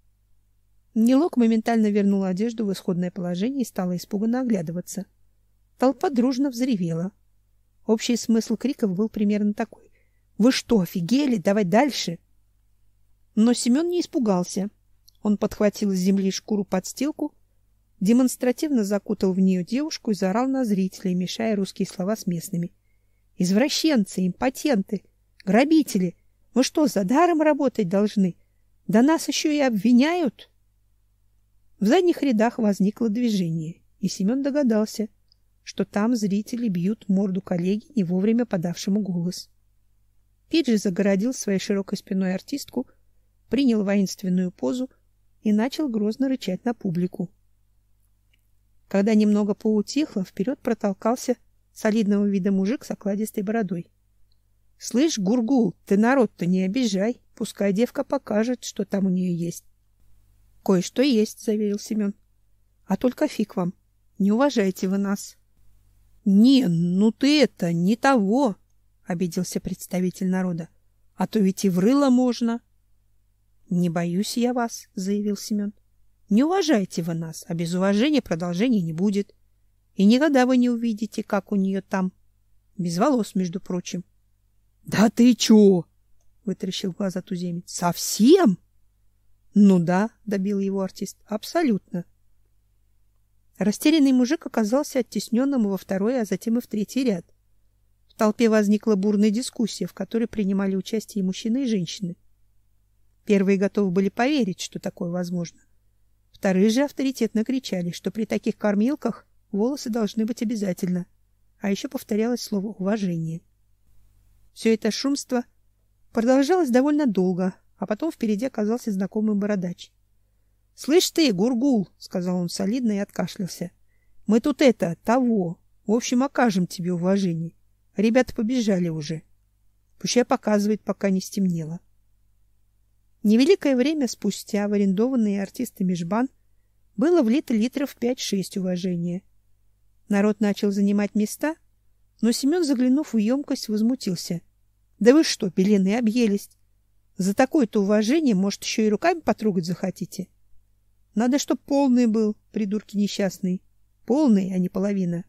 Нилок моментально вернула одежду в исходное положение и стала испуганно оглядываться. Толпа дружно взревела. Общий смысл криков был примерно такой: «Вы что, офигели? Давай дальше!» Но Семен не испугался. Он подхватил с земли шкуру-подстилку, демонстративно закутал в нее девушку и заорал на зрителей, мешая русские слова с местными: «Извращенцы, импотенты, грабители! Вы что, за даром работать должны? Да нас еще и обвиняют!» В задних рядах возникло движение, и Семен догадался, что там зрители бьют морду коллеге, не вовремя подавшему голос. Пиджи загородил своей широкой спиной артистку, принял воинственную позу и начал грозно рычать на публику. Когда немного поутихло, вперед протолкался солидного вида мужик с окладистой бородой. — Слышь, Гургул, ты народ-то не обижай, пускай девка покажет, что там у нее есть. — Кое-что есть, — заверил Семен. — А только фиг вам, не уважайте вы нас. — Не, ну ты это, не того, — обиделся представитель народа. — А то ведь и в рыло можно. — Не боюсь я вас, — заявил Семен. — Не уважайте вы нас, а без уважения продолжения не будет. И никогда вы не увидите, как у нее там. Без волос, между прочим. — Да ты чё? — вытаращил глаза туземец. — Совсем? — Ну да, — добил его артист, — абсолютно. Растерянный мужик оказался оттесненным во второй, а затем и в третий ряд. В толпе возникла бурная дискуссия, в которой принимали участие и мужчины, и женщины. Первые готовы были поверить, что такое возможно. Вторые же авторитетно кричали, что при таких кормилках волосы должны быть обязательно, а еще повторялось слово «уважение». Все это шумство продолжалось довольно долго, а потом впереди оказался знакомый бородач. — Слышь ты, Гургул, — сказал он солидно и откашлялся, — мы тут это, того, в общем, окажем тебе уважение. Ребята побежали уже. Пущай показывает, пока не стемнело. Невеликое время спустя в арендованный артистами жбан было влито литров пять-шесть уважения. Народ начал занимать места, но Семен, заглянув в емкость, возмутился: — Да вы что, белены, объелись? За такое-то уважение, может, еще и руками потрогать захотите? Надо, чтоб полный был, придурки несчастные. Полный, а не половина.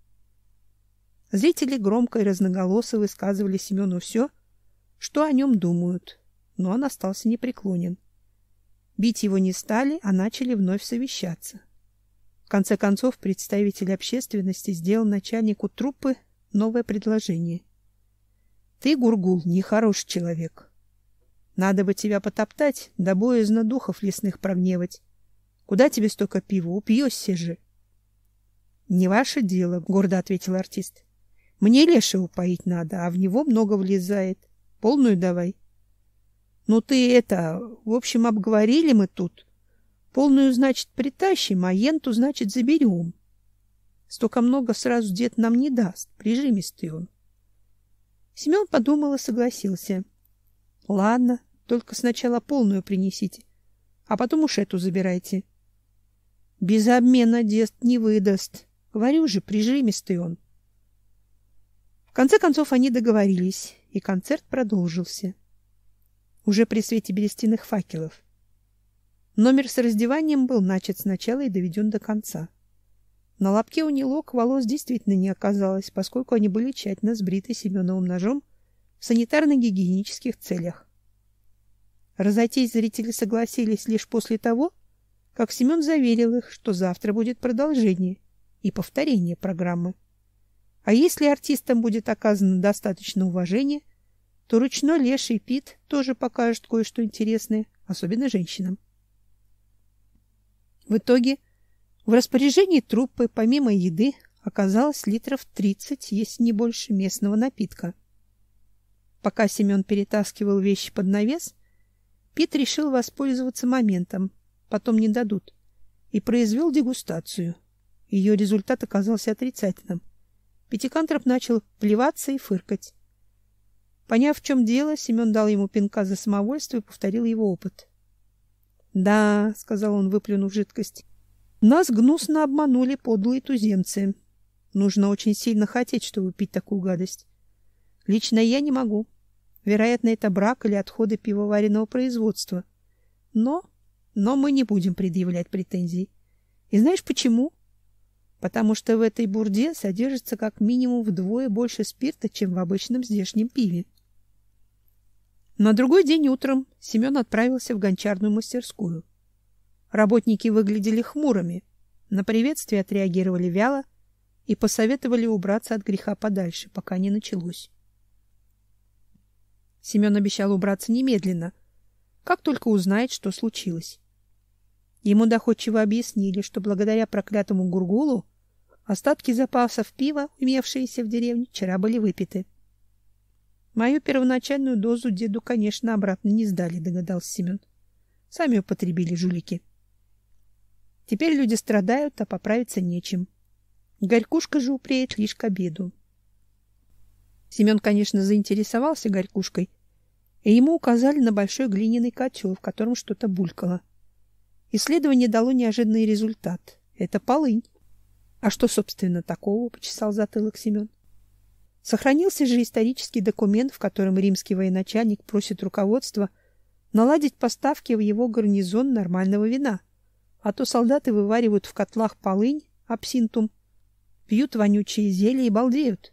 Зрители громко и разноголосо высказывали Семену все, что о нем думают, но он остался непреклонен. Бить его не стали, а начали вновь совещаться. В конце концов, представитель общественности сделал начальнику труппы новое предложение. — Ты, Гургул, нехороший человек. Надо бы тебя потоптать, да боязно духов лесных прогневать. Куда тебе столько пива? Упьешься же. — Не ваше дело, — гордо ответил артист. — Мне лешего поить надо, а в него много влезает. Полную давай. — Ну ты это... В общем, обговорили мы тут. Полную, значит, притащим, а енту, значит, заберем. Столько много сразу дед нам не даст. Прижимистый он. Семен подумал и согласился. — Ладно, только сначала полную принесите, а потом уж эту забирайте. — Без обмена дед не выдаст. Говорю же, прижимистый он. В конце концов они договорились, и концерт продолжился. Уже при свете берестяных факелов. Номер с раздеванием был начат сначала и доведен до конца. На лобке у Нилок волос действительно не оказалось, поскольку они были тщательно сбриты Семеновым ножом в санитарно-гигиенических целях. Разойтись зрители согласились лишь после того, как Семен заверил их, что завтра будет продолжение и повторение программы. А если артистам будет оказано достаточно уважения, то ручной леший Пит тоже покажет кое-что интересное, особенно женщинам. В итоге в распоряжении труппы помимо еды оказалось литров тридцать, если не больше, местного напитка. Пока Семен перетаскивал вещи под навес, Пит решил воспользоваться моментом, потом не дадут, и произвел дегустацию. Ее результат оказался отрицательным. Пятикантроп начал плеваться и фыркать. Поняв, в чем дело, Семен дал ему пинка за самовольство и повторил его опыт. — Да, — сказал он, выплюнув жидкость, — нас гнусно обманули подлые туземцы. Нужно очень сильно хотеть, чтобы пить такую гадость. Лично я не могу. Вероятно, это брак или отходы пивоваренного производства. Но, но мы не будем предъявлять претензий. И знаешь почему? Потому что в этой бурде содержится как минимум вдвое больше спирта, чем в обычном здешнем пиве. На другой день утром Семен отправился в гончарную мастерскую. Работники выглядели хмурыми, на приветствие отреагировали вяло и посоветовали убраться от греха подальше, пока не началось. Семен обещал убраться немедленно, как только узнает, что случилось. Ему доходчиво объяснили, что благодаря проклятому Гургулу остатки запасов пива, имевшиеся в деревне, вчера были выпиты. Мою первоначальную дозу деду, конечно, обратно не сдали, догадался Семен. Сами употребили жулики. Теперь люди страдают, а поправиться нечем. Горькушка же упреет лишь к обеду. Семен, конечно, заинтересовался горькушкой, и ему указали на большой глиняный котел, в котором что-то булькало. Исследование дало неожиданный результат. Это полынь. А что, собственно, такого, почесал затылок Семен. Сохранился же исторический документ, в котором римский военачальник просит руководства наладить поставки в его гарнизон нормального вина, а то солдаты вываривают в котлах полынь, абсинтум, пьют вонючие зелья и балдеют.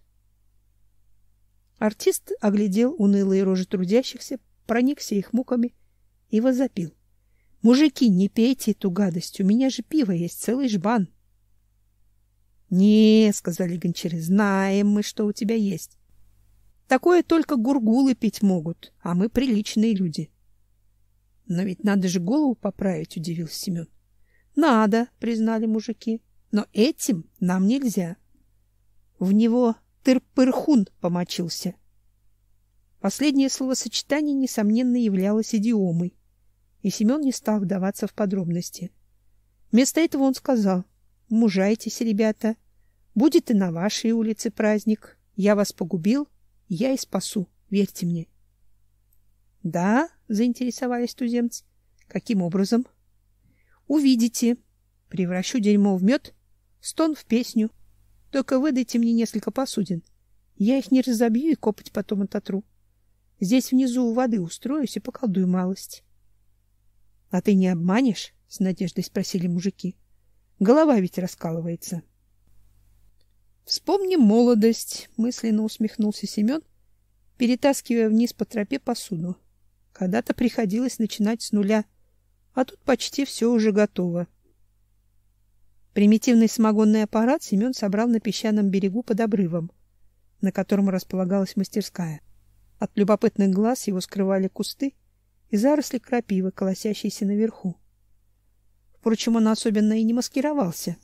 Артист оглядел унылые рожи трудящихся, проникся их муками и возопил: — Мужики, не пейте эту гадость, у меня же пиво есть, целый жбан. — Не, — сказали гончары, — знаем мы, что у тебя есть. Такое только гургулы пить могут, а мы приличные люди. — Но ведь надо же голову поправить, — удивился Семен. — Надо, — признали мужики, — но этим нам нельзя. В него тыр-пырхун помочился. Последнее словосочетание, несомненно, являлось идиомой, и Семен не стал вдаваться в подробности. Вместо этого он сказал: — Мужайтесь, ребята, будет и на вашей улице праздник. Я вас погубил, я и спасу, верьте мне. — Да, — заинтересовались туземцы. — Каким образом? — Увидите. Превращу дерьмо в мед, стон в песню. Только выдайте мне несколько посудин. Я их не разобью и копоть потом ототру. Здесь внизу у воды устроюсь и поколдую малость. — А ты не обманешь? — с надеждой спросили мужики. — Голова ведь раскалывается. — Вспомним молодость, — мысленно усмехнулся Семен, перетаскивая вниз по тропе посуду. Когда-то приходилось начинать с нуля, а тут почти все уже готово. Примитивный самогонный аппарат Семен собрал на песчаном берегу под обрывом, на котором располагалась мастерская. От любопытных глаз его скрывали кусты и заросли крапивы, колосящиеся наверху. Впрочем, он особенно и не маскировался.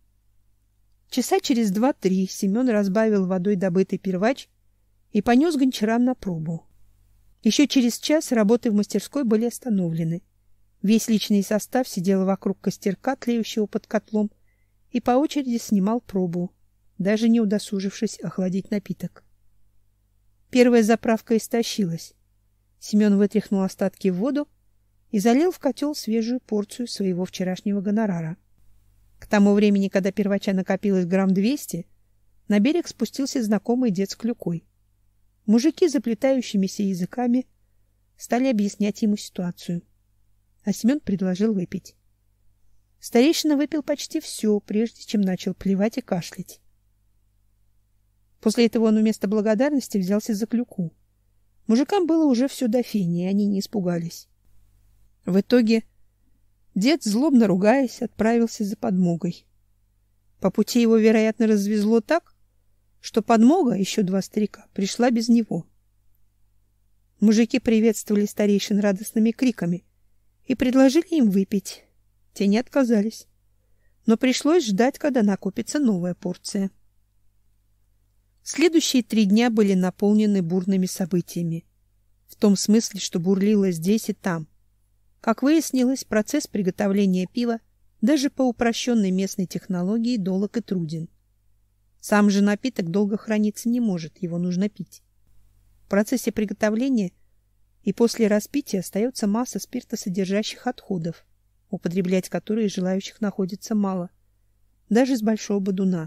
Часа через два-три Семен разбавил водой добытый первач и понес гончарам на пробу. Еще через час работы в мастерской были остановлены. Весь личный состав сидел вокруг костерка, тлеющего под котлом, и по очереди снимал пробу, даже не удосужившись охладить напиток. Первая заправка истощилась. Семен вытряхнул остатки в воду и залил в котел свежую порцию своего вчерашнего гонорара. К тому времени, когда первача накопилось грамм двести, на берег спустился знакомый дед с клюкой. Мужики заплетающимися языками стали объяснять ему ситуацию, а Семен предложил выпить. Старейшина выпил почти все, прежде чем начал плевать и кашлять. После этого он вместо благодарности взялся за клюку. Мужикам было уже все до фени, и они не испугались. В итоге дед, злобно ругаясь, отправился за подмогой. По пути его, вероятно, развезло так, что подмога, еще два старика, пришла без него. Мужики приветствовали старейшин радостными криками и предложили им выпить. Те не отказались, но пришлось ждать, когда накопится новая порция. Следующие три дня были наполнены бурными событиями, в том смысле, что бурлило здесь и там. Как выяснилось, процесс приготовления пива даже по упрощенной местной технологии долог и труден. Сам же напиток долго храниться не может, его нужно пить. В процессе приготовления и после распития остается масса спиртосодержащих отходов, употреблять которые желающих находится мало, даже с большого бодуна.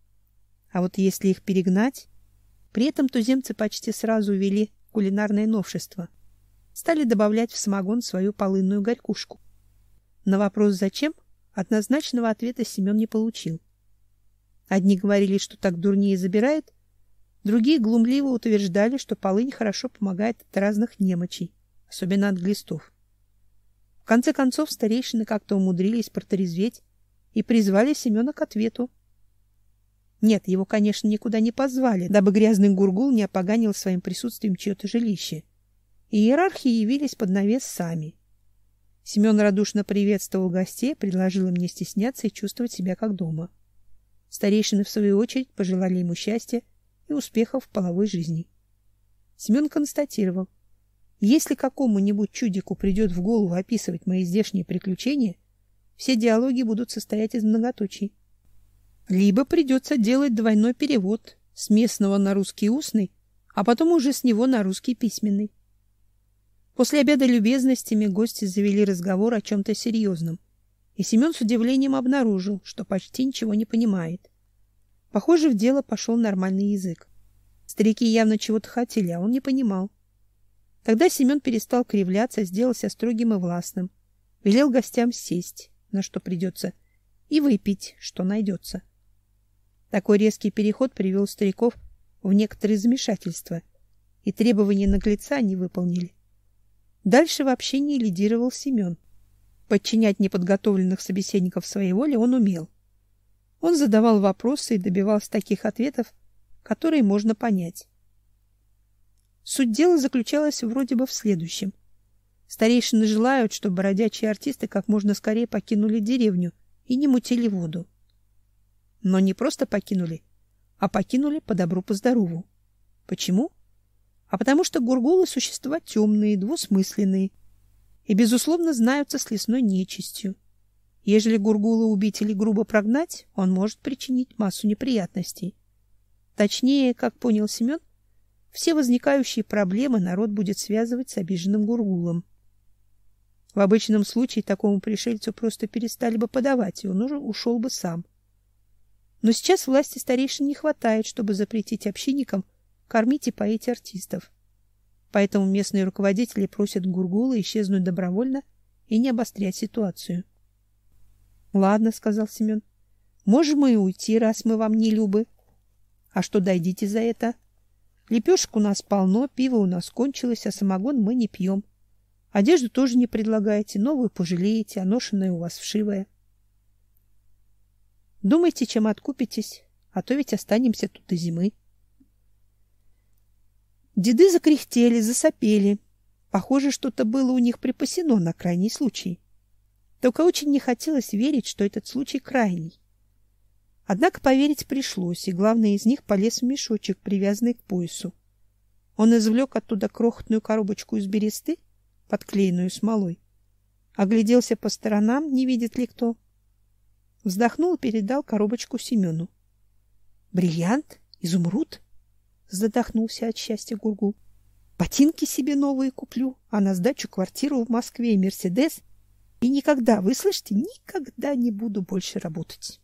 А вот если их перегнать, при этом туземцы почти сразу ввели кулинарное новшество. Стали добавлять в самогон свою полынную горькушку. На вопрос «зачем?» однозначного ответа Семен не получил. Одни говорили, что так дурнее забирает, другие глумливо утверждали, что полынь хорошо помогает от разных немочей, особенно от глистов. В конце концов старейшины как-то умудрились протрезветь и призвали Семена к ответу. Нет, его, конечно, никуда не позвали, дабы грязный гургул не опоганил своим присутствием чье-то жилище. И иерархи явились под навес сами. Семен радушно приветствовал гостей, предложил им не стесняться и чувствовать себя как дома. Старейшины, в свою очередь, пожелали ему счастья и успехов в половой жизни. Семен констатировал: если какому-нибудь чудику придет в голову описывать мои здешние приключения, все диалоги будут состоять из многоточий. Либо придется делать двойной перевод с местного на русский устный, а потом уже с него на русский письменный. После обеда любезностями гости завели разговор о чем-то серьезном, и Семен с удивлением обнаружил, что почти ничего не понимает. Похоже, в дело пошел нормальный язык. Старики явно чего-то хотели, а он не понимал. Тогда Семен перестал кривляться, сделался строгим и властным, велел гостям сесть, на что придется, и выпить, что найдется. Такой резкий переход привел стариков в некоторое замешательство, и требования наглеца они выполнили. Дальше в общении лидировал Семен. Подчинять неподготовленных собеседников своей воле он умел. Он задавал вопросы и добивался таких ответов, которые можно понять. Суть дела заключалась вроде бы в следующем. Старейшины желают, чтобы бродячие артисты как можно скорее покинули деревню и не мутили воду. Но не просто покинули, а покинули по добру по здорову. Почему? А потому что гургулы — существа темные, двусмысленные и, безусловно, знаются с лесной нечистью. Ежели гургула убить или грубо прогнать, он может причинить массу неприятностей. Точнее, как понял Семен, все возникающие проблемы народ будет связывать с обиженным гургулом. В обычном случае такому пришельцу просто перестали бы подавать, и он уже ушел бы сам. Но сейчас власти старейшин не хватает, чтобы запретить общинникам кормить и поить артистов. Поэтому местные руководители просят гургула исчезнуть добровольно и не обострять ситуацию. — Ладно, — сказал Семен, — можем мы и уйти, раз мы вам не любы. А что дойдите за это? Лепешек у нас полно, пиво у нас кончилось, а самогон мы не пьем. Одежду тоже не предлагаете, новую пожалеете, а ношеная у вас вшивая. Думайте, чем откупитесь, а то ведь останемся тут до зимы. Деды закряхтели, засопели. Похоже, что-то было у них припасено на крайний случай. Только очень не хотелось верить, что этот случай крайний. Однако поверить пришлось, и главный из них полез в мешочек, привязанный к поясу. Он извлек оттуда крохотную коробочку из бересты, подклеенную смолой, огляделся по сторонам, не видит ли кто. Вздохнул и передал коробочку Семену. Бриллиант? Изумруд? Задохнулся от счастья Гургул. Ботинки себе новые куплю, а на сдачу квартиру в Москве и Мерседес. И никогда, вы слышите, никогда не буду больше работать.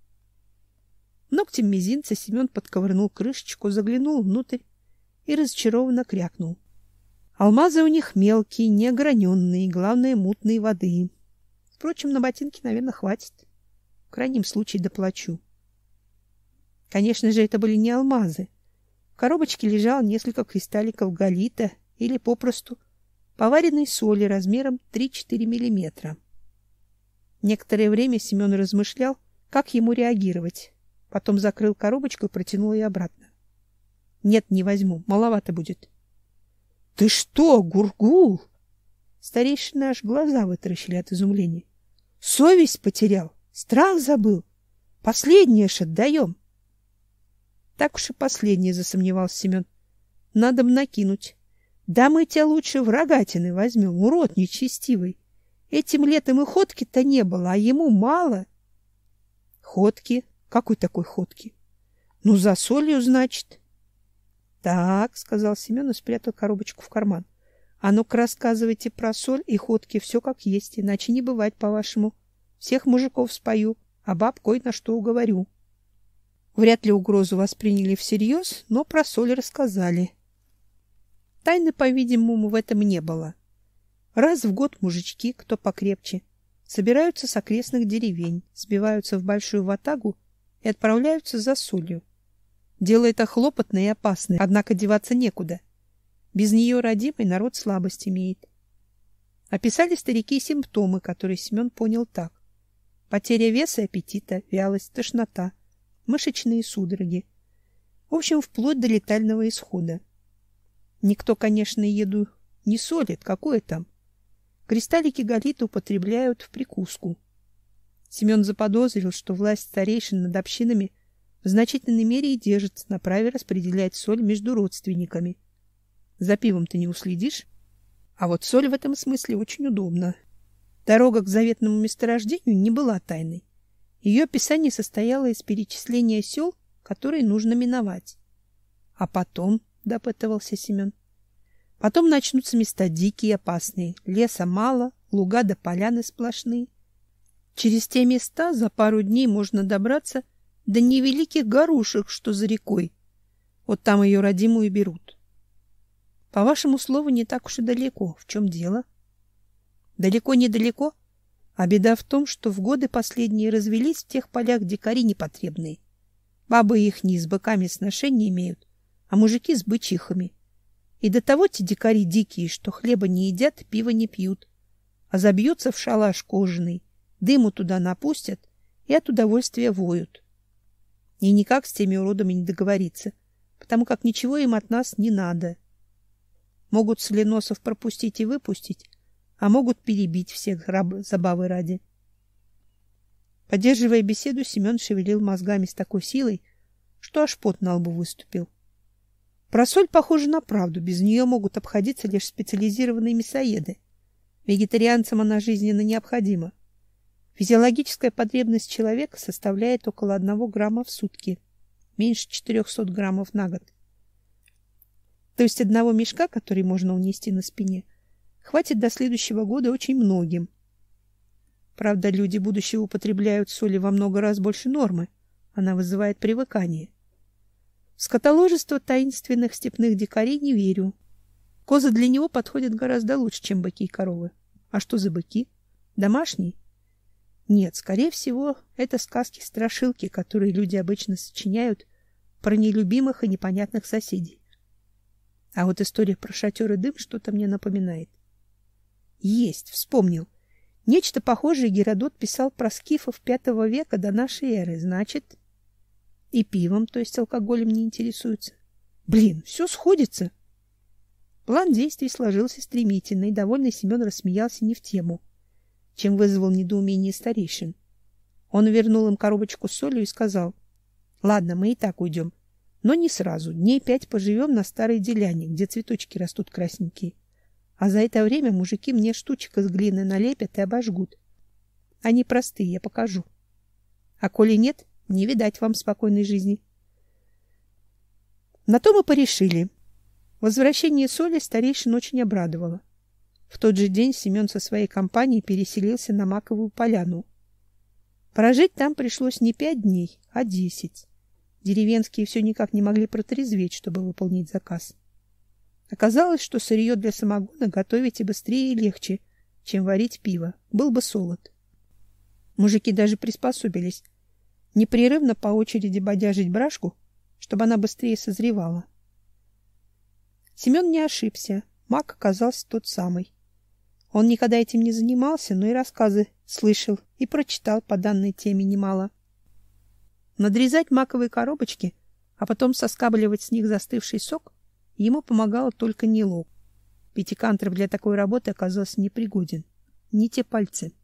Ногтем мизинца Семен подковырнул крышечку, заглянул внутрь и разочарованно крякнул. Алмазы у них мелкие, неограненные, главное, мутные воды. Впрочем, на ботинки, наверное, хватит. В крайнем случае доплачу. Конечно же, это были не алмазы. В коробочке лежало несколько кристалликов галлита или попросту поваренной соли размером три-четыре миллиметра. Некоторое время Семен размышлял, как ему реагировать. Потом закрыл коробочку и протянул ее обратно. Нет, не возьму, маловато будет. — Ты что, Гургул? Старейшины аж глаза вытаращили от изумления. — Совесть потерял, страх забыл. Последнее ж отдаем. — Так уж и последнее, засомневался Семен. — Надо бы накинуть. Да мы тебя лучше в рогатины возьмем, урод нечестивый. Этим летом и ходки-то не было, а ему мало. — Ходки? Какой такой ходки? — Ну, за солью, значит. — Так, — сказал Семен и спрятал коробочку в карман. — А ну-ка рассказывайте про соль и ходки, все как есть, иначе не бывать, по-вашему. Всех мужиков спою, а баб кой на что уговорю. Вряд ли угрозу восприняли всерьез, но про соль рассказали. Тайны, по-видимому, в этом не было. Раз в год мужички, кто покрепче, собираются с окрестных деревень, сбиваются в большую ватагу и отправляются за солью. Дело это хлопотное и опасное, однако деваться некуда. Без нее родимый народ слабость имеет. Описали старики симптомы, которые Семен понял так: потеря веса и аппетита, вялость, тошнота, мышечные судороги. В общем, вплоть до летального исхода. Никто, конечно, еду не солит, какое там. Кристаллики галлита употребляют в прикуску. Семен заподозрил, что власть старейшин над общинами в значительной мере и держится на праве распределять соль между родственниками. За пивом-то не уследишь, а вот соль в этом смысле очень удобна. Дорога к заветному месторождению не была тайной. Ее описание состояло из перечисления сел, которые нужно миновать. А потом, допытывался Семен, потом начнутся места дикие и опасные. Леса мало, луга да поляны сплошные. Через те места за пару дней можно добраться до невеликих горушек, что за рекой. Вот там ее родимую берут. По вашему слову, не так уж и далеко. В чем дело? Далеко-недалеко, а беда в том, что в годы последние развелись в тех полях дикари непотребные. Бабы их не с быками сношения имеют, а мужики с бычихами. И до того те дикари дикие, что хлеба не едят, пива не пьют, а забьются в шалаш кожаный, дыму туда напустят и от удовольствия воют. И никак с теми уродами не договориться, потому как ничего им от нас не надо. Могут соленосов пропустить и выпустить, а могут перебить всех забавы ради. Поддерживая беседу, Семен шевелил мозгами с такой силой, что аж пот на лбу выступил. Про соль похоже на правду, без нее могут обходиться лишь специализированные мясоеды. Вегетарианцам она жизненно необходима. Физиологическая потребность человека составляет около одного грамма в сутки, меньше четырехсот граммов на год. То есть одного мешка, который можно унести на спине, хватит до следующего года очень многим. Правда, люди будущего употребляют соли во много раз больше нормы. Она вызывает привыкание. В скотоложество таинственных степных дикарей не верю. Козы для него подходят гораздо лучше, чем быки и коровы. А что за быки? Домашние? Нет, скорее всего, это сказки-страшилки, которые люди обычно сочиняют про нелюбимых и непонятных соседей. А вот история про шатер и дым что-то мне напоминает. Есть, вспомнил. Нечто похожее Геродот писал про скифов пятого века до нашей эры. Значит, и пивом, то есть алкоголем, не интересуется. Блин, все сходится. План действий сложился стремительно, и довольный Семен рассмеялся не в тему, чем вызвал недоумение старейшин. Он вернул им коробочку с солью и сказал: «Ладно, мы и так уйдем, но не сразу. Дней пять поживем на старой деляне, где цветочки растут красненькие. А за это время мужики мне штучек из глины налепят и обожгут. Они простые, я покажу. А коли нет, не видать вам спокойной жизни». На то мы порешили. Возвращение соли старейшин очень обрадовало. В тот же день Семен со своей компанией переселился на Маковую поляну. Прожить там пришлось не пять дней, а десять. Деревенские все никак не могли протрезветь, чтобы выполнить заказ. Оказалось, что сырье для самогона готовить и быстрее и легче, чем варить пиво. Был бы солод. Мужики даже приспособились непрерывно по очереди бодяжить брашку, чтобы она быстрее созревала. Семен не ошибся. Мак оказался тот самый. Он никогда этим не занимался, но и рассказы слышал и прочитал по данной теме немало. Надрезать маковые коробочки, а потом соскабливать с них застывший сок, ему помогало только Нило. Пятикантроп для такой работы оказался непригоден. Не те пальцы.